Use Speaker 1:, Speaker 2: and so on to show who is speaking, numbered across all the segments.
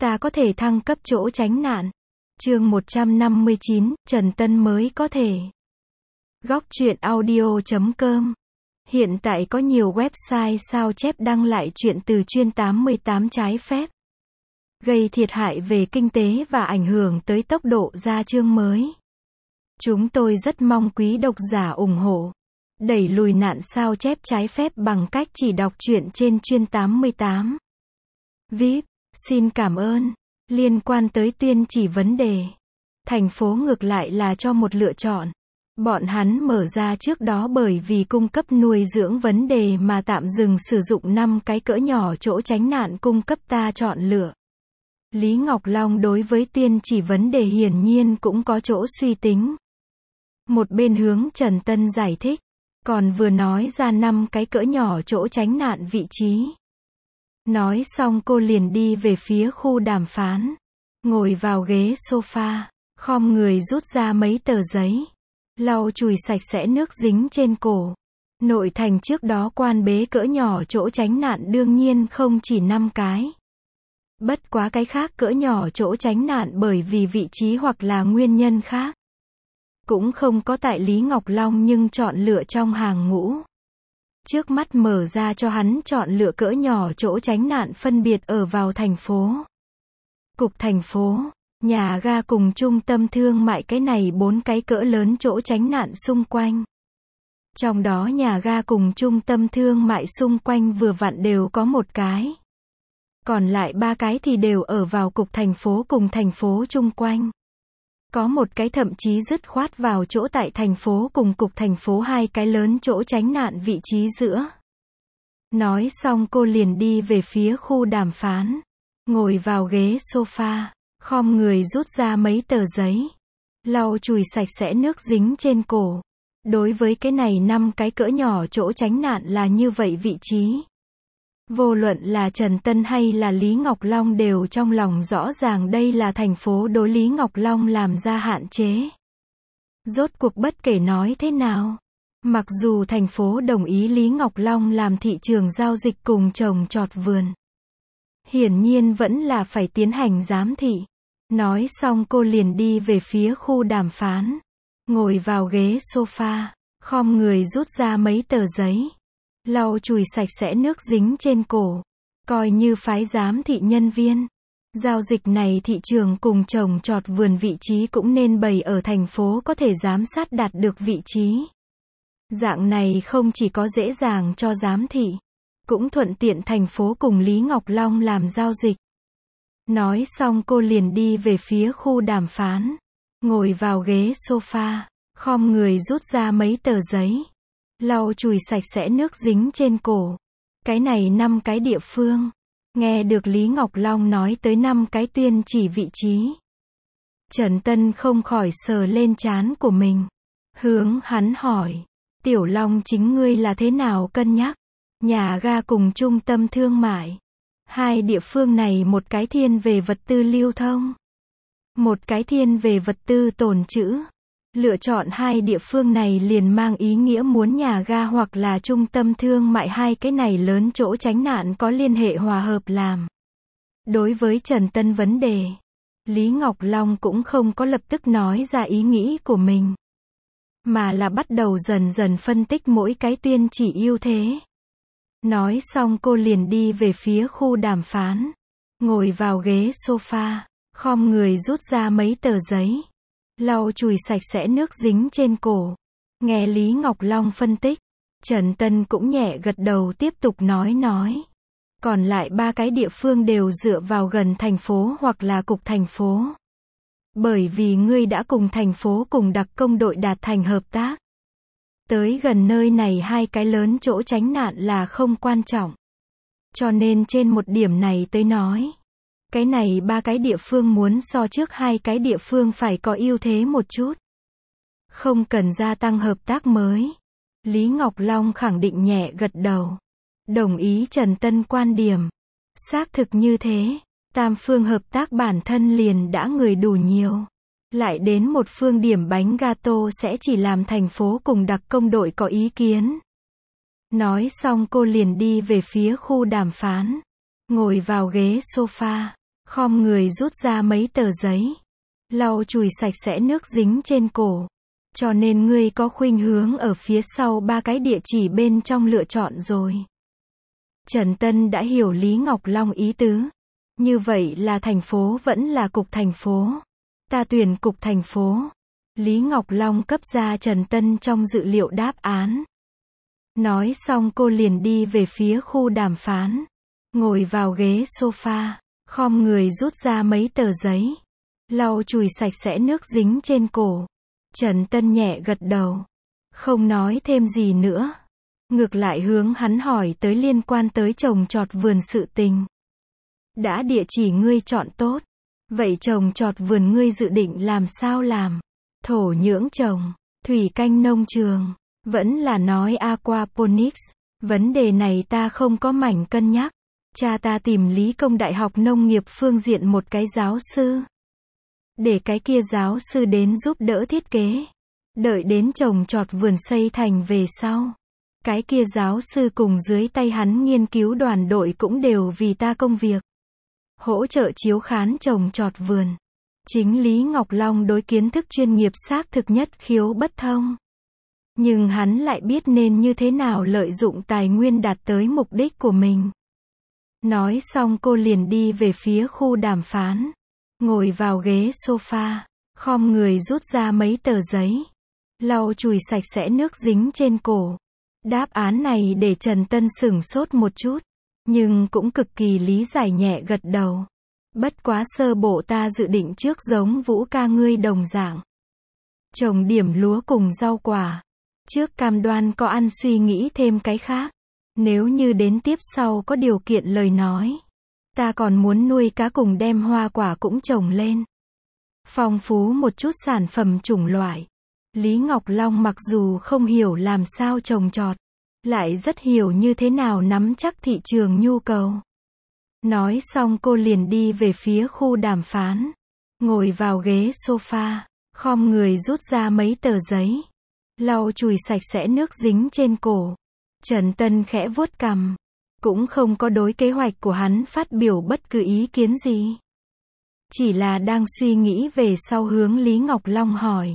Speaker 1: ta có thể thăng cấp chỗ tránh nạn. Chương 159, Trần Tân mới có thể. Góc truyện audio.com. Hiện tại có nhiều website sao chép đăng lại truyện từ chuyên 88 trái phép, gây thiệt hại về kinh tế và ảnh hưởng tới tốc độ ra chương mới. Chúng tôi rất mong quý độc giả ủng hộ, đẩy lùi nạn sao chép trái phép bằng cách chỉ đọc truyện trên chuyên 88. VIP, xin cảm ơn. Liên quan tới tuyên chỉ vấn đề, thành phố ngược lại là cho một lựa chọn. Bọn hắn mở ra trước đó bởi vì cung cấp nuôi dưỡng vấn đề mà tạm dừng sử dụng 5 cái cỡ nhỏ chỗ tránh nạn cung cấp ta chọn lựa. Lý Ngọc Long đối với tuyên chỉ vấn đề hiển nhiên cũng có chỗ suy tính. Một bên hướng Trần Tân giải thích, còn vừa nói ra 5 cái cỡ nhỏ chỗ tránh nạn vị trí. Nói xong cô liền đi về phía khu đàm phán, ngồi vào ghế sofa, khom người rút ra mấy tờ giấy, lau chùi sạch sẽ nước dính trên cổ. Nội thành trước đó quan bế cỡ nhỏ chỗ tránh nạn đương nhiên không chỉ 5 cái. Bất quá cái khác cỡ nhỏ chỗ tránh nạn bởi vì vị trí hoặc là nguyên nhân khác, cũng không có tại Lý Ngọc Long nhưng chọn lựa trong hàng ngũ. Trước mắt mở ra cho hắn chọn lựa cỡ nhỏ chỗ tránh nạn phân biệt ở vào thành phố, cục thành phố, nhà ga cùng trung tâm thương mại, cái này 4 cái cỡ lớn chỗ tránh nạn xung quanh. Trong đó nhà ga cùng trung tâm thương mại xung quanh vừa vặn đều có 1 cái. Còn lại 3 cái thì đều ở vào cục thành phố cùng thành phố chung quanh. Có 1 cái thậm chí dứt khoát vào chỗ tại thành phố cùng cục thành phố 2 cái lớn chỗ tránh nạn vị trí giữa. Nói xong cô liền đi về phía khu đàm phán, ngồi vào ghế sofa, khom người rút ra mấy tờ giấy, lau chùi sạch sẽ nước dính trên cổ. Đối với cái này 5 cái cỡ nhỏ chỗ tránh nạn là như vậy vị trí. Vô luận là Trần Tân hay là Lý Ngọc Long đều trong lòng rõ ràng đây là thành phố đối Lý Ngọc Long làm ra hạn chế. Rốt cuộc bất kể nói thế nào, mặc dù thành phố đồng ý Lý Ngọc Long làm thị trường giao dịch cùng trồng trọt vườn, hiển nhiên vẫn là phải tiến hành giám thị. Nói xong cô liền đi về phía khu đàm phán, ngồi vào ghế sofa, khom người rút ra mấy tờ giấy, lau chùi sạch sẽ nước dính trên cổ, coi như phái giám thị nhân viên. Giao dịch này thị trường cùng trồng trọt vườn vị trí cũng nên bày ở thành phố có thể giám sát đạt được vị trí. Dạng này không chỉ có dễ dàng cho giám thị, cũng thuận tiện thành phố cùng Lý Ngọc Long làm giao dịch. Nói xong cô liền đi về phía khu đàm phán, ngồi vào ghế sofa, khom người rút ra mấy tờ giấy, lau chùi sạch sẽ nước dính trên cổ. Cái này 5 cái địa phương. Nghe được Lý Ngọc Long nói tới 5 cái tuyên chỉ vị trí, Trần Tân không khỏi sờ lên trán của mình. Hướng hắn hỏi, Tiểu Long chính ngươi là thế nào cân nhắc? Nhà ga cùng trung tâm thương mại. 2 địa phương này một cái thiên về vật tư lưu thông, một cái thiên về vật tư tồn trữ. Lựa chọn 2 địa phương này liền mang ý nghĩa muốn nhà ga hoặc là trung tâm thương mại 2 cái này lớn chỗ tránh nạn có liên hệ hòa hợp làm. Đối với Trần Tân vấn đề, Lý Ngọc Long cũng không có lập tức nói ra ý nghĩ của mình, mà là bắt đầu dần dần phân tích mỗi cái tuyên chỉ ưu thế. Nói xong cô liền đi về phía khu đàm phán, ngồi vào ghế sofa, khom người rút ra mấy tờ giấy, lau chùi sạch sẽ nước dính trên cổ. Nghe Lý Ngọc Long phân tích, Trần Tân cũng nhẹ gật đầu tiếp tục nói. Còn lại 3 cái địa phương đều dựa vào gần thành phố hoặc là cục thành phố. Bởi vì ngươi đã cùng thành phố cùng đặc công đội đạt thành hợp tác. Tới gần nơi này 2 cái lớn chỗ tránh nạn là không quan trọng. Cho nên trên một điểm này tới nói, cái này 3 cái địa phương muốn so trước 2 cái địa phương phải có ưu thế một chút. Không cần gia tăng hợp tác mới. Lý Ngọc Long khẳng định nhẹ gật đầu, đồng ý Trần Tân quan điểm. Xác thực như thế, tam phương hợp tác bản thân liền đã người đủ nhiều. Lại đến một phương điểm bánh gato sẽ chỉ làm thành phố cùng đặc công đội có ý kiến. Nói xong cô liền đi về phía khu đàm phán, ngồi vào ghế sofa, khom người rút ra mấy tờ giấy, lau chùi sạch sẽ nước dính trên cổ. Cho nên ngươi có khuynh hướng ở phía sau 3 cái địa chỉ bên trong lựa chọn rồi. Trần Tân đã hiểu Lý Ngọc Long ý tứ. Như vậy là thành phố vẫn là cục thành phố. Ta tuyển cục thành phố. Lý Ngọc Long cấp ra Trần Tân trong dự liệu đáp án. Nói xong cô liền đi về phía khu đàm phán. Ngồi vào ghế sofa, khom người rút ra mấy tờ giấy, lau chùi sạch sẽ nước dính trên cổ. Trần Tân nhẹ gật đầu, không nói thêm gì nữa. Ngược lại hướng hắn hỏi tới liên quan tới trồng trọt vườn sự tình. Đã địa chỉ ngươi chọn tốt, vậy trồng trọt vườn ngươi dự định làm sao làm? Thổ nhưỡng trồng, thủy canh nông trường, vẫn là nói aquaponics. Vấn đề này ta không có mảnh cân nhắc. Cha ta tìm Lý Công Đại học nông nghiệp phương diện một cái giáo sư. Để cái kia giáo sư đến giúp đỡ thiết kế. Đợi đến trồng trọt vườn xây thành về sau. Cái kia giáo sư cùng dưới tay hắn nghiên cứu đoàn đội cũng đều vì ta công việc. Hỗ trợ chiếu khán trồng trọt vườn. Chính Lý Ngọc Long đối kiến thức chuyên nghiệp xác thực nhất khiếu bất thông. Nhưng hắn lại biết nên như thế nào lợi dụng tài nguyên đạt tới mục đích của mình. Nói xong cô liền đi về phía khu đàm phán. Ngồi vào ghế sofa, khom người rút ra mấy tờ giấy, lau chùi sạch sẽ nước dính trên cổ. Đáp án này để Trần Tân sửng sốt một chút, nhưng cũng cực kỳ lý giải nhẹ gật đầu. Bất quá sơ bộ ta dự định trước giống Vũ ca ngươi đồng dạng. Trồng điểm lúa cùng rau quả. Trước cam đoan có ăn suy nghĩ thêm cái khác. Nếu như đến tiếp sau có điều kiện lời nói. Ta còn muốn nuôi cá cùng đem hoa quả cũng trồng lên. Phong phú một chút sản phẩm chủng loại. Lý Ngọc Long mặc dù không hiểu làm sao trồng trọt, lại rất hiểu như thế nào nắm chắc thị trường nhu cầu. Nói xong cô liền đi về phía khu đàm phán. Ngồi vào ghế sofa, khom người rút ra mấy tờ giấy, lau chùi sạch sẽ nước dính trên cổ. Trần Tân khẽ vuốt cằm, cũng không có đối kế hoạch của hắn phát biểu bất cứ ý kiến gì. Chỉ là đang suy nghĩ về sau hướng Lý Ngọc Long hỏi.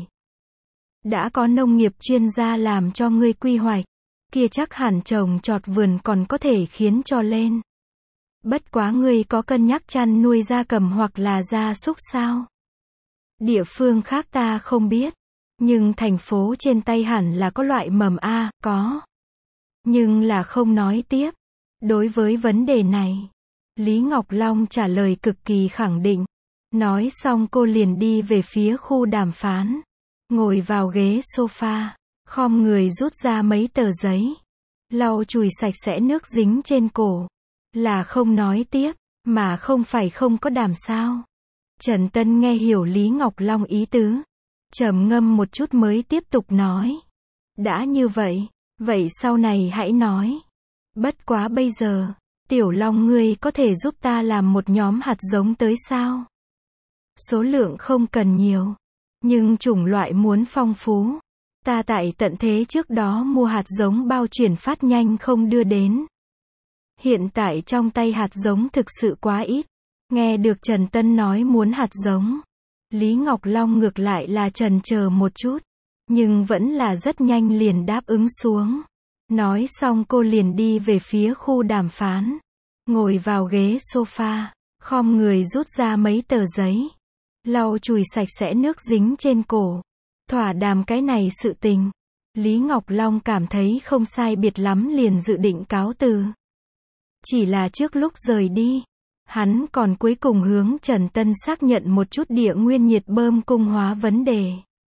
Speaker 1: Đã có nông nghiệp chuyên gia làm cho ngươi quy hoạch, kia chắc hẳn trồng trọt vườn còn có thể khiến cho lên. Bất quá ngươi có cân nhắc chăn nuôi gia cầm hoặc là gia súc sao? Địa phương khác ta không biết, nhưng thành phố trên tay hẳn là có loại mầm A, có. Nhưng là không nói tiếp. Đối với vấn đề này, Lý Ngọc Long trả lời cực kỳ khẳng định. Nói xong cô liền đi về phía khu đàm phán. Ngồi vào ghế sofa, khom người rút ra mấy tờ giấy, lau chùi sạch sẽ nước dính trên cổ. Là không nói tiếp, mà không phải không có đàm sao. Trần Tân nghe hiểu Lý Ngọc Long ý tứ. Trầm ngâm một chút mới tiếp tục nói. Đã như vậy, vậy sau này hãy nói. Bất quá bây giờ, Tiểu Long ngươi có thể giúp ta làm một nhóm hạt giống tới sao? Số lượng không cần nhiều, nhưng chủng loại muốn phong phú. Ta tại tận thế trước đó mua hạt giống bao chuyển phát nhanh không đưa đến. Hiện tại trong tay hạt giống thực sự quá ít. Nghe được Trần Tân nói muốn hạt giống, Lý Ngọc Long ngược lại là chần chờ một chút, nhưng vẫn là rất nhanh liền đáp ứng xuống. Nói xong cô liền đi về phía khu đàm phán. Ngồi vào ghế sofa, khom người rút ra mấy tờ giấy, lau chùi sạch sẽ nước dính trên cổ. Thỏa đàm cái này sự tình, Lý Ngọc Long cảm thấy không sai biệt lắm liền dự định cáo từ. Chỉ là trước lúc rời đi, hắn còn cuối cùng hướng Trần Tân xác nhận một chút địa nguyên nhiệt bơm cung hóa vấn đề.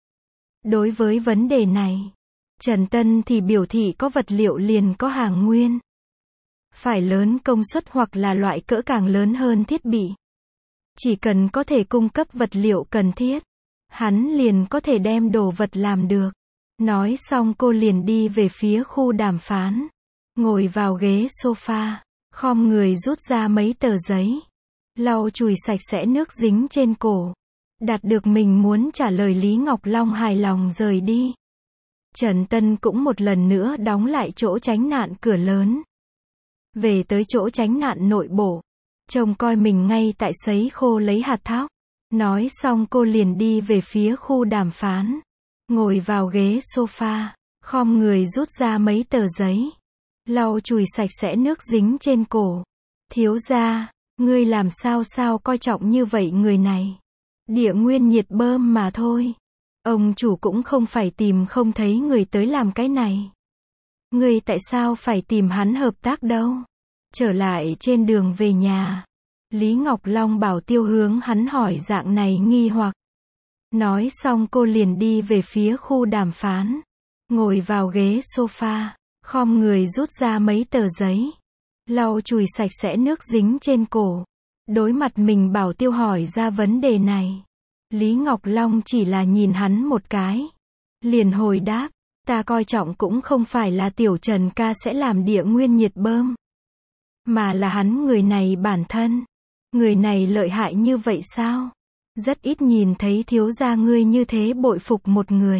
Speaker 1: Đối với vấn đề này, Trần Tân thì biểu thị có vật liệu liền có hàng nguyên. Phải lớn công suất hoặc là loại cỡ càng lớn hơn thiết bị. Chỉ cần có thể cung cấp vật liệu cần thiết, hắn liền có thể đem đồ vật làm được. Nói xong cô liền đi về phía khu đàm phán. Ngồi vào ghế sofa, khom người rút ra mấy tờ giấy, lau chùi sạch sẽ nước dính trên cổ. Đạt được mình muốn trả lời, Lý Ngọc Long hài lòng rời đi. Trần Tân cũng một lần nữa đóng lại chỗ tránh nạn cửa lớn. Về tới chỗ tránh nạn nội bộ, trông coi mình ngay tại sấy khô lấy hạt thóc. Nói xong cô liền đi về phía khu đàm phán. Ngồi vào ghế sofa, khom người rút ra mấy tờ giấy. Lau chùi sạch sẽ nước dính trên cổ. Thiếu gia, ngươi làm sao coi trọng như vậy người này. Địa nguyên nhiệt bơm mà thôi. Ông chủ cũng không phải tìm không thấy người tới làm cái này. Ngươi tại sao phải tìm hắn hợp tác đâu? Trở lại trên đường về nhà, Lý Ngọc Long bảo Tiêu hướng hắn hỏi dạng này nghi hoặc. Nói xong cô liền đi về phía khu đàm phán. Ngồi vào ghế sofa, khom người rút ra mấy tờ giấy. Lau chùi sạch sẽ nước dính trên cổ. Đối mặt mình bảo Tiêu hỏi ra vấn đề này. Lý Ngọc Long chỉ là nhìn hắn một cái. Liền hồi đáp, ta coi trọng cũng không phải là Tiểu Trần ca sẽ làm địa nguyên nhiệt bơm. Mà là hắn người này bản thân. Người này lợi hại như vậy sao? Rất ít nhìn thấy thiếu gia ngươi như thế bội phục một người.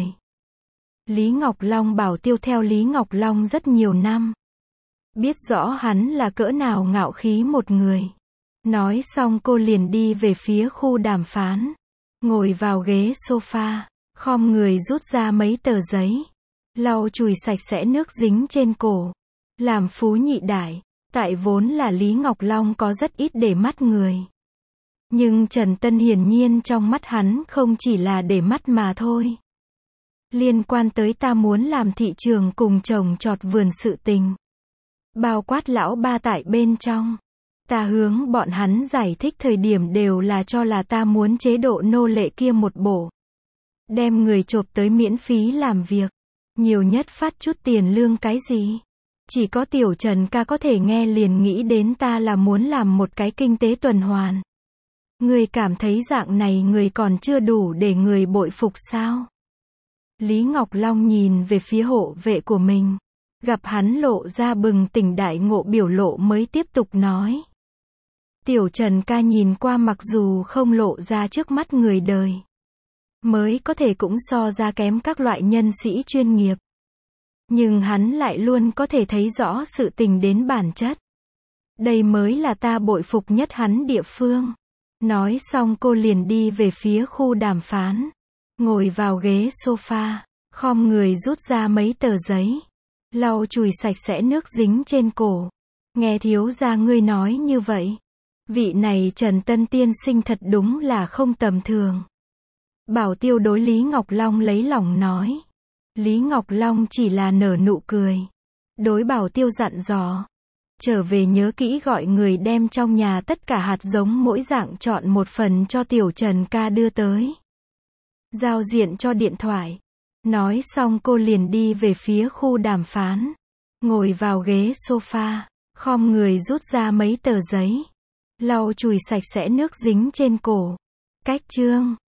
Speaker 1: Lý Ngọc Long bảo Tiêu theo Lý Ngọc Long rất nhiều năm. Biết rõ hắn là cỡ nào ngạo khí một người. Nói xong cô liền đi về phía khu đàm phán. Ngồi vào ghế sofa, khom người rút ra mấy tờ giấy. Lau chùi sạch sẽ nước dính trên cổ. Làm phú nhị đại, tại vốn là Lý Ngọc Long có rất ít để mắt người. Nhưng Trần Tân hiển nhiên trong mắt hắn không chỉ là để mắt mà thôi. Liên quan tới ta muốn làm thị trường cùng trồng trọt vườn sự tình. Bao quát lão ba tại bên trong. Ta hướng bọn hắn giải thích thời điểm đều là cho là ta muốn chế độ nô lệ kia một bộ. Đem người chộp tới miễn phí làm việc. Nhiều nhất phát chút tiền lương cái gì. Chỉ có Tiểu Trần ca có thể nghe liền nghĩ đến ta là muốn làm một cái kinh tế tuần hoàn. Người cảm thấy dạng này người còn chưa đủ để người bội phục sao? Lý Ngọc Long nhìn về phía hộ vệ của mình. Gặp hắn lộ ra bừng tỉnh đại ngộ biểu lộ mới tiếp tục nói. Tiểu Trần ca nhìn qua mặc dù không lộ ra trước mắt người đời. Mới có thể cũng so ra kém các loại nhân sĩ chuyên nghiệp. Nhưng hắn lại luôn có thể thấy rõ sự tình đến bản chất. Đây mới là ta bội phục nhất hắn địa phương. Nói xong cô liền đi về phía khu đàm phán. Ngồi vào ghế sofa, khom người rút ra mấy tờ giấy. Lau chùi sạch sẽ nước dính trên cổ. Nghe thiếu gia ngươi nói như vậy. Vị này Trần Tân tiên sinh thật đúng là không tầm thường. Bảo Tiêu đối Lý Ngọc Long lấy lòng nói. Lý Ngọc Long chỉ là nở nụ cười. Đối Bảo Tiêu dặn dò. Trở về nhớ kỹ gọi người đem trong nhà tất cả hạt giống mỗi dạng chọn một phần cho Tiểu Trần ca đưa tới. Giao diện cho điện thoại. Nói xong cô liền đi về phía khu đàm phán. Ngồi vào ghế sofa, khom người rút ra mấy tờ giấy. Lau chùi sạch sẽ nước dính trên cổ. Cách chương